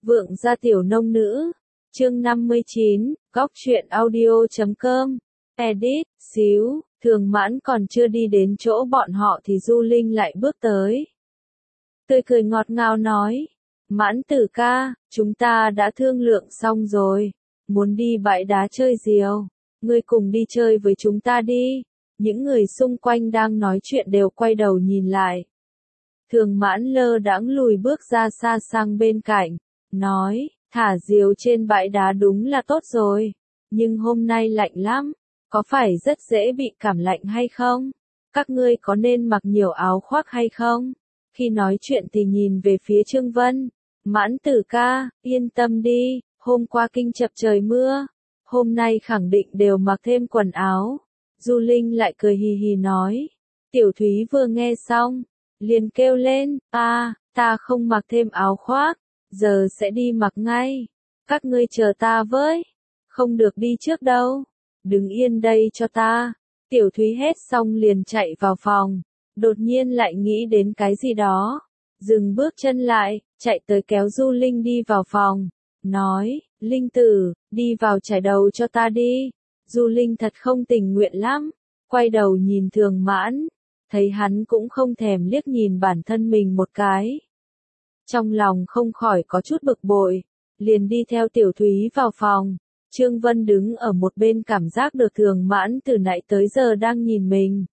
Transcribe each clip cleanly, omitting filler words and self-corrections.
Vượng gia tiểu nông nữ. Chương 59, góc truyện audio.com. Edit, xíu, Thường Mãn còn chưa đi đến chỗ bọn họ thì Du Linh lại bước tới. Tươi cười ngọt ngào nói, Mãn tử ca, chúng ta đã thương lượng xong rồi, muốn đi bãi đá chơi diều, ngươi cùng đi chơi với chúng ta đi. Những người xung quanh đang nói chuyện đều quay đầu nhìn lại. Thường Mãn lơ đãng lùi bước ra xa sang bên cạnh, nói, thả diều trên bãi đá đúng là tốt rồi, nhưng hôm nay lạnh lắm, có phải rất dễ bị cảm lạnh hay không? Các ngươi có nên mặc nhiều áo khoác hay không? Khi nói chuyện thì nhìn về phía Trương Vân, Mãn tử ca, yên tâm đi, hôm qua kinh chập trời mưa, hôm nay khẳng định đều mặc thêm quần áo. Du Linh lại cười hì hì nói, Tiểu Thúy vừa nghe xong, liền kêu lên, ta không mặc thêm áo khoác, giờ sẽ đi mặc ngay, các ngươi chờ ta với, không được đi trước đâu, đứng yên đây cho ta. Tiểu Thúy hét xong liền chạy vào phòng, đột nhiên lại nghĩ đến cái gì đó, dừng bước chân lại, chạy tới kéo Du Linh đi vào phòng, nói, Linh tử, đi vào chải đầu cho ta đi. Du Linh thật không tình nguyện lắm, quay đầu nhìn Thường Mãn, thấy hắn cũng không thèm liếc nhìn bản thân mình một cái. Trong lòng không khỏi có chút bực bội, liền đi theo Tiểu Thúy vào phòng. Trương Vân đứng ở một bên cảm giác được Thường Mãn từ nãy tới giờ đang nhìn mình.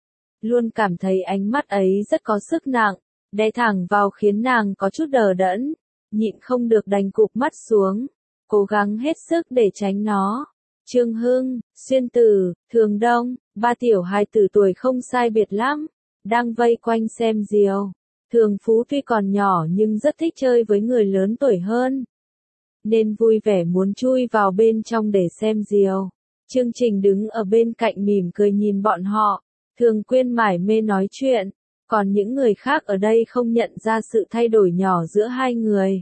Luôn cảm thấy ánh mắt ấy rất có sức nặng, đè thẳng vào khiến nàng có chút đờ đẫn, nhịn không được đành cụp mắt xuống, cố gắng hết sức để tránh nó. Trương Hưng, Xuyên Tử, Thường Đông, ba tiểu hài tử tuổi không sai biệt lắm, đang vây quanh xem diều. Thường Phú tuy còn nhỏ nhưng rất thích chơi với người lớn tuổi hơn, nên vui vẻ muốn chui vào bên trong để xem diều. Chương Trình đứng ở bên cạnh mỉm cười nhìn bọn họ, Thường Quyên mải mê nói chuyện, còn những người khác ở đây không nhận ra sự thay đổi nhỏ giữa hai người.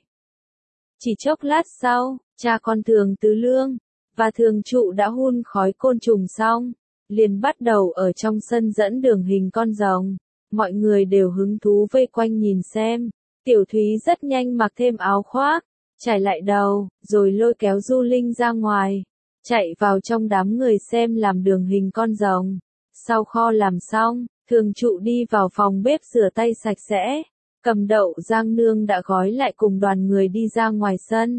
Chỉ chốc lát sau, cha con Thường Tứ Lương và Thường Trụ đã hun khói côn trùng xong, liền bắt đầu ở trong sân dẫn đường hình con rồng. Mọi người đều hứng thú vây quanh nhìn xem. Tiểu Thúy rất nhanh mặc thêm áo khoác, trải lại đầu, rồi lôi kéo Du Linh ra ngoài, chạy vào trong đám người xem làm đường hình con rồng. Sau kho làm xong, Thường Trụ đi vào phòng bếp rửa tay sạch sẽ, cầm đậu rang nương đã gói lại cùng đoàn người đi ra ngoài sân.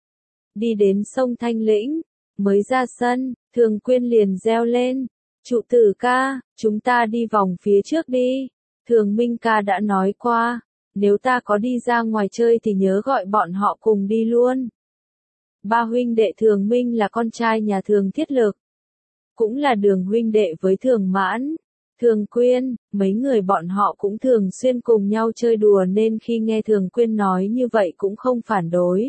Đi đến sông Thanh Lĩnh, mới ra sân, Thường Quyên liền reo lên, Trụ tử ca, chúng ta đi vòng phía trước đi. Thường Minh ca đã nói qua, nếu ta có đi ra ngoài chơi thì nhớ gọi bọn họ cùng đi luôn. Ba huynh đệ Thường Minh là con trai nhà Thường Thiết Lực, cũng là đường huynh đệ với Thường Mãn, Thường Quyên, mấy người bọn họ cũng thường xuyên cùng nhau chơi đùa nên khi nghe Thường Quyên nói như vậy cũng không phản đối.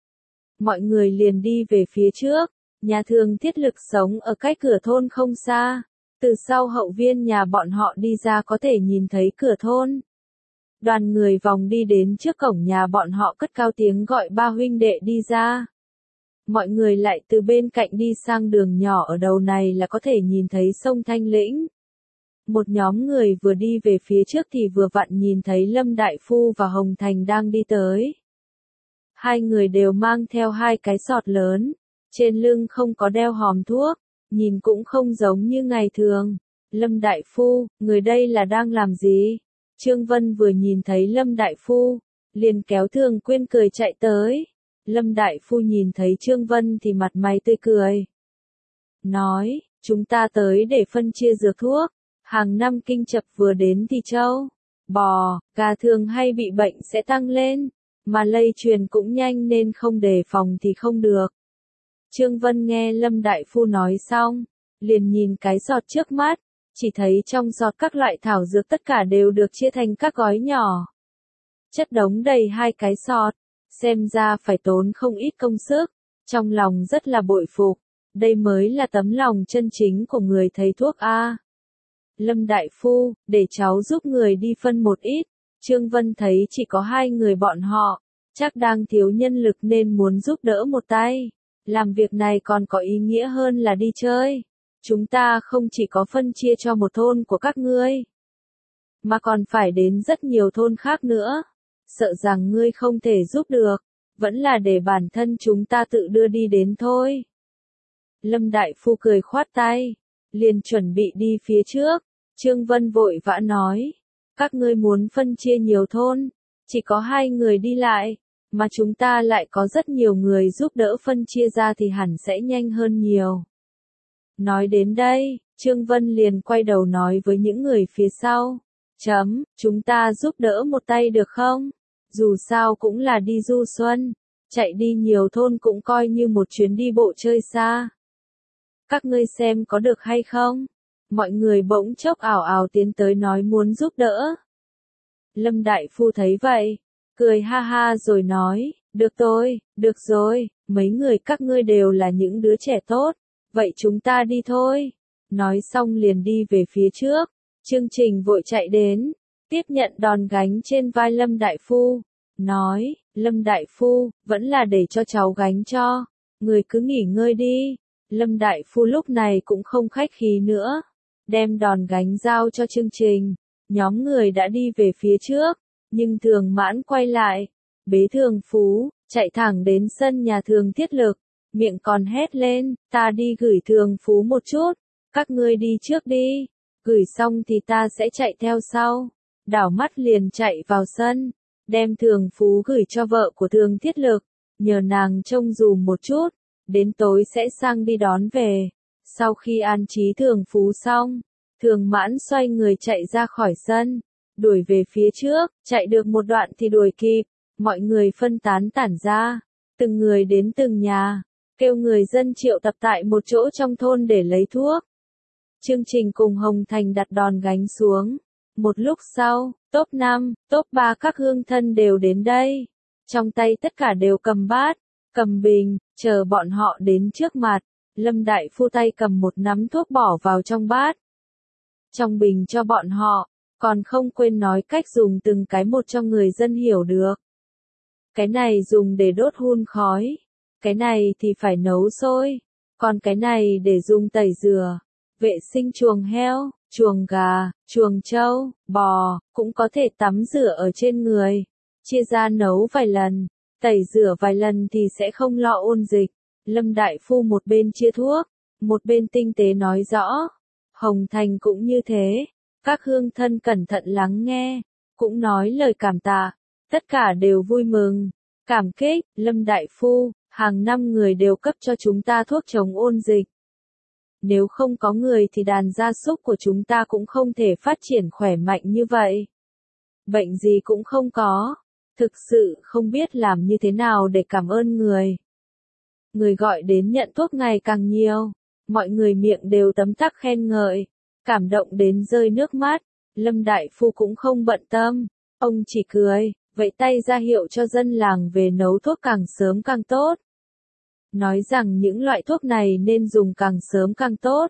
Mọi người liền đi về phía trước, nhà Thường Thiết Lực sống ở cách cửa thôn không xa, từ sau hậu viên nhà bọn họ đi ra có thể nhìn thấy cửa thôn. Đoàn người vòng đi đến trước cổng nhà bọn họ cất cao tiếng gọi ba huynh đệ đi ra. Mọi người lại từ bên cạnh đi sang đường nhỏ ở đầu này là có thể nhìn thấy sông Thanh Lĩnh. Một nhóm người vừa đi về phía trước thì vừa vặn nhìn thấy Lâm Đại Phu và Hồng Thành đang đi tới. Hai người đều mang theo hai cái sọt lớn, trên lưng không có đeo hòm thuốc, nhìn cũng không giống như ngày thường. Lâm Đại Phu, người đây là đang làm gì? Trương Vân vừa nhìn thấy Lâm Đại Phu, liền kéo Thường Quyên cười chạy tới. Lâm Đại Phu nhìn thấy Trương Vân thì mặt mày tươi cười. Nói, chúng ta tới để phân chia dược thuốc. Hàng năm kinh chập vừa đến thì trâu, bò, gà thường hay bị bệnh sẽ tăng lên, mà lây truyền cũng nhanh nên không đề phòng thì không được. Trương Vân nghe Lâm Đại Phu nói xong, liền nhìn cái giọt trước mắt, chỉ thấy trong giọt các loại thảo dược tất cả đều được chia thành các gói nhỏ. Chất đống đầy hai cái giọt, xem ra phải tốn không ít công sức, trong lòng rất là bội phục, đây mới là tấm lòng chân chính của người thầy thuốc a. Lâm Đại Phu, để cháu giúp người đi phân một ít. Trương Vân thấy chỉ có hai người bọn họ, chắc đang thiếu nhân lực nên muốn giúp đỡ một tay. Làm việc này còn có ý nghĩa hơn là đi chơi. Chúng ta không chỉ có phân chia cho một thôn của các ngươi, mà còn phải đến rất nhiều thôn khác nữa. Sợ rằng ngươi không thể giúp được. vẫn là để bản thân chúng ta tự đưa đi đến thôi. Lâm Đại Phu cười khoát tay, liền chuẩn bị đi phía trước. Trương Vân vội vã nói, các ngươi muốn phân chia nhiều thôn, chỉ có 2 người đi lại, mà chúng ta lại có rất nhiều người giúp đỡ, phân chia ra thì hẳn sẽ nhanh hơn nhiều. Nói đến đây, Trương Vân liền quay đầu nói với những người phía sau, chúng ta giúp đỡ một tay được không? Dù sao cũng là đi du xuân, chạy đi nhiều thôn cũng coi như một chuyến đi bộ chơi xa. Các ngươi xem có được hay không? Mọi người bỗng chốc ào ào tiến tới nói muốn giúp đỡ. Lâm Đại Phu thấy vậy, cười ha ha rồi nói, được rồi, mấy người các ngươi đều là những đứa trẻ tốt, vậy chúng ta đi thôi. Nói xong liền đi về phía trước, Chương Trình vội chạy đến, tiếp nhận đòn gánh trên vai Lâm Đại Phu, nói, Lâm Đại Phu, vẫn là để cho cháu gánh cho, người cứ nghỉ ngơi đi. Lâm Đại Phu lúc này cũng không khách khí nữa, đem đòn gánh giao cho Chương Trình. Nhóm người đã đi về phía trước, nhưng Thường Mãn quay lại, bế Thường Phú, chạy thẳng đến sân nhà Thường Thiết Lực, miệng còn hét lên, ta đi gửi Thường Phú một chút, các ngươi đi trước đi, gửi xong thì ta sẽ chạy theo sau. Đảo mắt liền chạy vào sân, đem Thường Phú gửi cho vợ của Thường Thiết Lực, nhờ nàng trông dùm một chút, đến tối sẽ sang đi đón về. Sau khi an trí Thường Phú xong, Thường Mãn xoay người chạy ra khỏi sân, đuổi về phía trước, chạy được một đoạn thì đuổi kịp, mọi người phân tán tản ra, từng người đến từng nhà, kêu người dân triệu tập tại một chỗ trong thôn để lấy thuốc. Chương Trình cùng Hồng Thành đặt đòn gánh xuống. Một lúc sau, top 5, top 3 các hương thân đều đến đây. Trong tay tất cả đều cầm bát, cầm bình, chờ bọn họ đến trước mặt. Lâm Đại Phu tay cầm một nắm thuốc bỏ vào trong bát. Trong bình cho bọn họ, còn không quên nói cách dùng từng cái một cho người dân hiểu được. Cái này dùng để đốt hun khói, cái này thì phải nấu sôi, còn cái này để dùng tẩy rửa, vệ sinh chuồng heo, chuồng gà, chuồng trâu, bò, cũng có thể tắm rửa ở trên người, chia ra nấu vài lần, tẩy rửa vài lần thì sẽ không lo ôn dịch. Lâm Đại Phu một bên chia thuốc, một bên tinh tế nói rõ. Hồng Thành cũng như thế, các hương thân cẩn thận lắng nghe, cũng nói lời cảm tạ, tất cả đều vui mừng, cảm kích. Lâm Đại Phu, hàng năm người đều cấp cho chúng ta thuốc chống ôn dịch. Nếu không có người thì đàn gia súc của chúng ta cũng không thể phát triển khỏe mạnh như vậy. Bệnh gì cũng không có, thực sự không biết làm như thế nào để cảm ơn người. Người gọi đến nhận thuốc ngày càng nhiều, mọi người miệng đều tấm tắc khen ngợi, cảm động đến rơi nước mắt. Lâm Đại Phu cũng không bận tâm, ông chỉ cười, vẫy tay ra hiệu cho dân làng về nấu thuốc càng sớm càng tốt. Nói rằng những loại thuốc này nên dùng càng sớm càng tốt,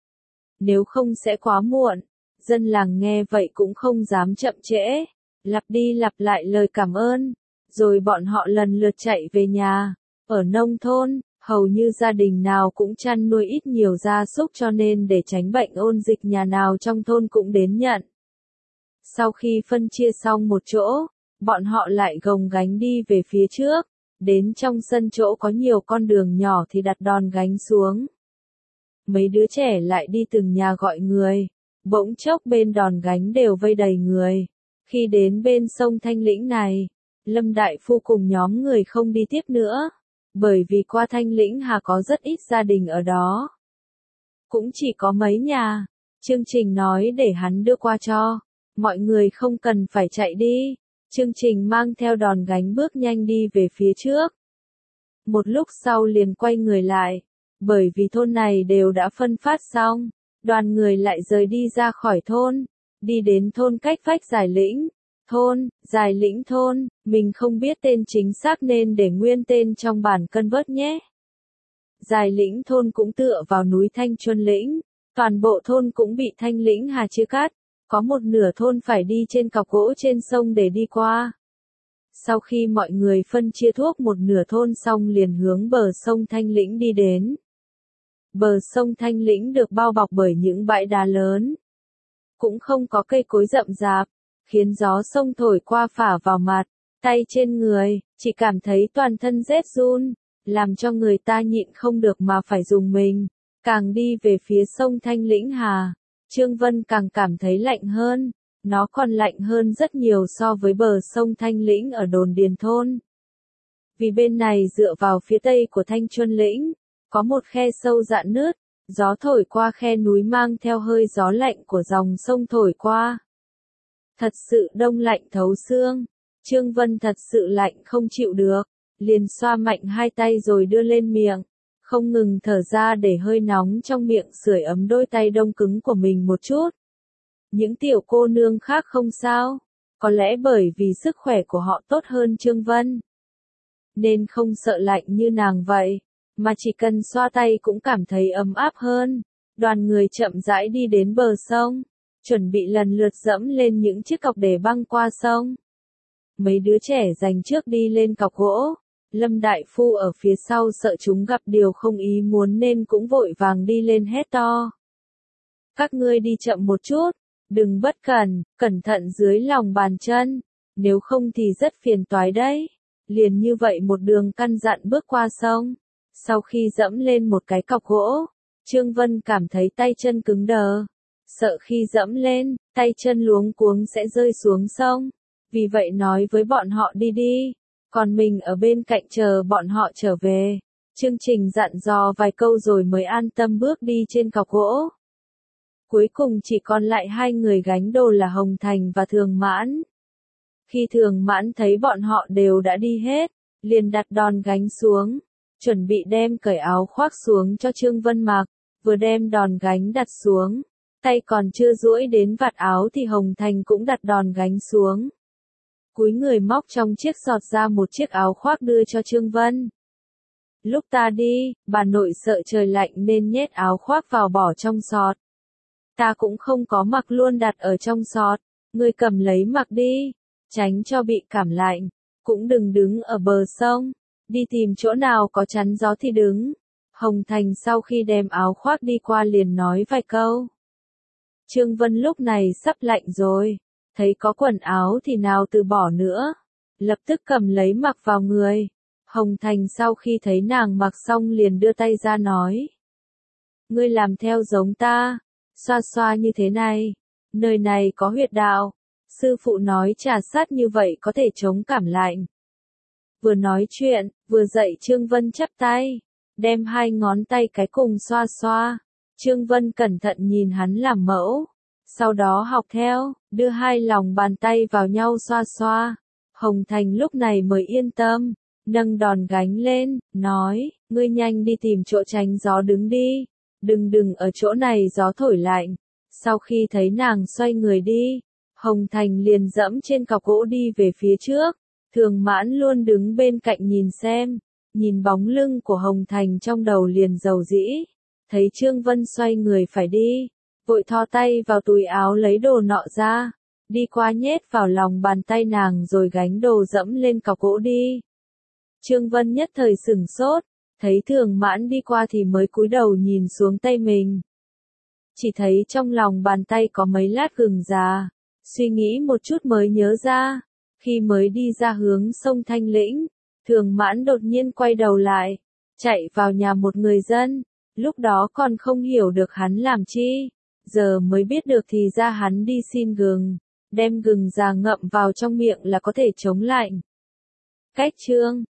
nếu không sẽ quá muộn. Dân làng nghe vậy cũng không dám chậm trễ, lặp đi lặp lại lời cảm ơn, rồi bọn họ lần lượt chạy về nhà. Ở nông thôn, hầu như gia đình nào cũng chăn nuôi ít nhiều gia súc, cho nên để tránh bệnh ôn dịch nhà nào trong thôn cũng đến nhận. Sau khi phân chia xong một chỗ, bọn họ lại gồng gánh đi về phía trước, đến trong sân chỗ có nhiều con đường nhỏ thì đặt đòn gánh xuống. Mấy đứa trẻ lại đi từng nhà gọi người, bỗng chốc bên đòn gánh đều vây đầy người. Khi đến bên sông Thanh Lĩnh này, Lâm Đại Phu cùng nhóm người không đi tiếp nữa, bởi vì qua Thanh Lĩnh Hà có rất ít gia đình ở đó. Cũng chỉ có mấy nhà. Chương Trình nói để hắn đưa qua cho, mọi người không cần phải chạy đi. Chương Trình mang theo đòn gánh bước nhanh đi về phía trước. Một lúc sau liền quay người lại, bởi vì thôn này đều đã phân phát xong, đoàn người lại rời đi ra khỏi thôn, đi đến thôn cách vách Giải Lĩnh. Giải Lĩnh thôn, mình không biết tên chính xác nên để nguyên tên trong bản cân vớt nhé. Giải Lĩnh thôn cũng tựa vào núi Thanh Chuân Lĩnh, toàn bộ thôn cũng bị Thanh Lĩnh Hà chia cắt, có một nửa thôn phải đi trên cọc gỗ trên sông để đi qua. Sau khi mọi người phân chia thuốc một nửa thôn xong liền hướng bờ sông Thanh Lĩnh đi đến. Bờ sông Thanh Lĩnh được bao bọc bởi những bãi đá lớn, cũng không có cây cối rậm rạp, khiến gió sông thổi qua phả vào mặt, tay trên người, chỉ cảm thấy toàn thân rét run, làm cho người ta nhịn không được mà phải dùng mình. Càng đi về phía sông Thanh Lĩnh Hà, Trương Vân càng cảm thấy lạnh hơn, nó còn lạnh hơn rất nhiều so với bờ sông Thanh Lĩnh ở đồn Điền Thôn. Vì bên này dựa vào phía tây của Thanh Chuân Lĩnh, có một khe sâu rạn nứt, gió thổi qua khe núi mang theo hơi gió lạnh của dòng sông thổi qua. Thật sự đông lạnh thấu xương, Trương Vân thật sự lạnh không chịu được, liền xoa mạnh hai tay rồi đưa lên miệng, không ngừng thở ra để hơi nóng trong miệng sưởi ấm đôi tay đông cứng của mình một chút. Những tiểu cô nương khác không sao, có lẽ bởi vì sức khỏe của họ tốt hơn Trương Vân, nên không sợ lạnh như nàng vậy, mà chỉ cần xoa tay cũng cảm thấy ấm áp hơn. Đoàn người chậm rãi đi đến bờ sông, chuẩn bị lần lượt dẫm lên những chiếc cọc để băng qua sông. Mấy đứa trẻ giành trước đi lên cọc gỗ, Lâm Đại Phu ở phía sau sợ chúng gặp điều không ý muốn nên cũng vội vàng đi lên hét to. Các ngươi đi chậm một chút, đừng bất cẩn, cẩn thận dưới lòng bàn chân, nếu không thì rất phiền toái đấy. Liền như vậy một đường căn dặn bước qua sông. Sau khi dẫm lên một cái cọc gỗ, Trương Vân cảm thấy tay chân cứng đờ. Sợ khi dẫm lên, tay chân luống cuống sẽ rơi xuống sông. Vì vậy nói với bọn họ đi đi, còn mình ở bên cạnh chờ bọn họ trở về. Chương Trình dặn dò vài câu rồi mới an tâm bước đi trên cọc gỗ. Cuối cùng chỉ còn lại hai người gánh đồ là Hồng Thành và Thường Mãn. Khi Thường Mãn thấy bọn họ đều đã đi hết, liền đặt đòn gánh xuống, chuẩn bị đem cởi áo khoác xuống cho Trương Vân mặc, vừa đem đòn gánh đặt xuống, tay còn chưa duỗi đến vạt áo thì Hồng Thành cũng đặt đòn gánh xuống. Cúi người móc trong chiếc giọt ra một chiếc áo khoác đưa cho Trương Vân. Lúc ta đi, bà nội sợ trời lạnh nên nhét áo khoác vào bỏ trong giọt. Ta cũng không có mặc luôn đặt ở trong giọt, ngươi cầm lấy mặc đi, tránh cho bị cảm lạnh, cũng đừng đứng ở bờ sông, đi tìm chỗ nào có chắn gió thì đứng. Hồng Thành sau khi đem áo khoác đi qua liền nói vài câu. Trương Vân lúc này sắp lạnh rồi, thấy có quần áo thì nào từ bỏ nữa, lập tức cầm lấy mặc vào người. Hồng Thành sau khi thấy nàng mặc xong liền đưa tay ra nói. Ngươi làm theo giống ta, xoa xoa như thế này, nơi này có huyệt đạo, sư phụ nói trà sát như vậy có thể chống cảm lạnh. Vừa nói chuyện, vừa dạy Trương Vân chắp tay, đem hai ngón tay cái cùng xoa xoa. Trương Vân cẩn thận nhìn hắn làm mẫu, sau đó học theo, đưa hai lòng bàn tay vào nhau xoa xoa. Hồng Thành lúc này mới yên tâm, nâng đòn gánh lên, nói, ngươi nhanh đi tìm chỗ tránh gió đứng đi, đừng ở chỗ này gió thổi lạnh. Sau khi thấy nàng xoay người đi, Hồng Thành liền dẫm trên cọc gỗ đi về phía trước. Thường Mãn luôn đứng bên cạnh nhìn xem, nhìn bóng lưng của Hồng Thành trong đầu liền dầu dĩ. Thấy Trương Vân xoay người phải đi, vội thò tay vào túi áo lấy đồ nọ ra, đi qua nhét vào lòng bàn tay nàng rồi gánh đồ dẫm lên cọc gỗ đi. Trương Vân nhất thời sửng sốt, thấy Thường Mãn đi qua thì mới cúi đầu nhìn xuống tay mình. Chỉ thấy trong lòng bàn tay có mấy lát gừng già, suy nghĩ một chút mới nhớ ra, khi mới đi ra hướng sông Thanh Lĩnh, Thường Mãn đột nhiên quay đầu lại, chạy vào nhà một người dân, lúc đó còn không hiểu được hắn làm chi, giờ mới biết được thì ra hắn đi xin gừng, đem gừng già ngậm vào trong miệng là có thể chống lạnh. Cách chương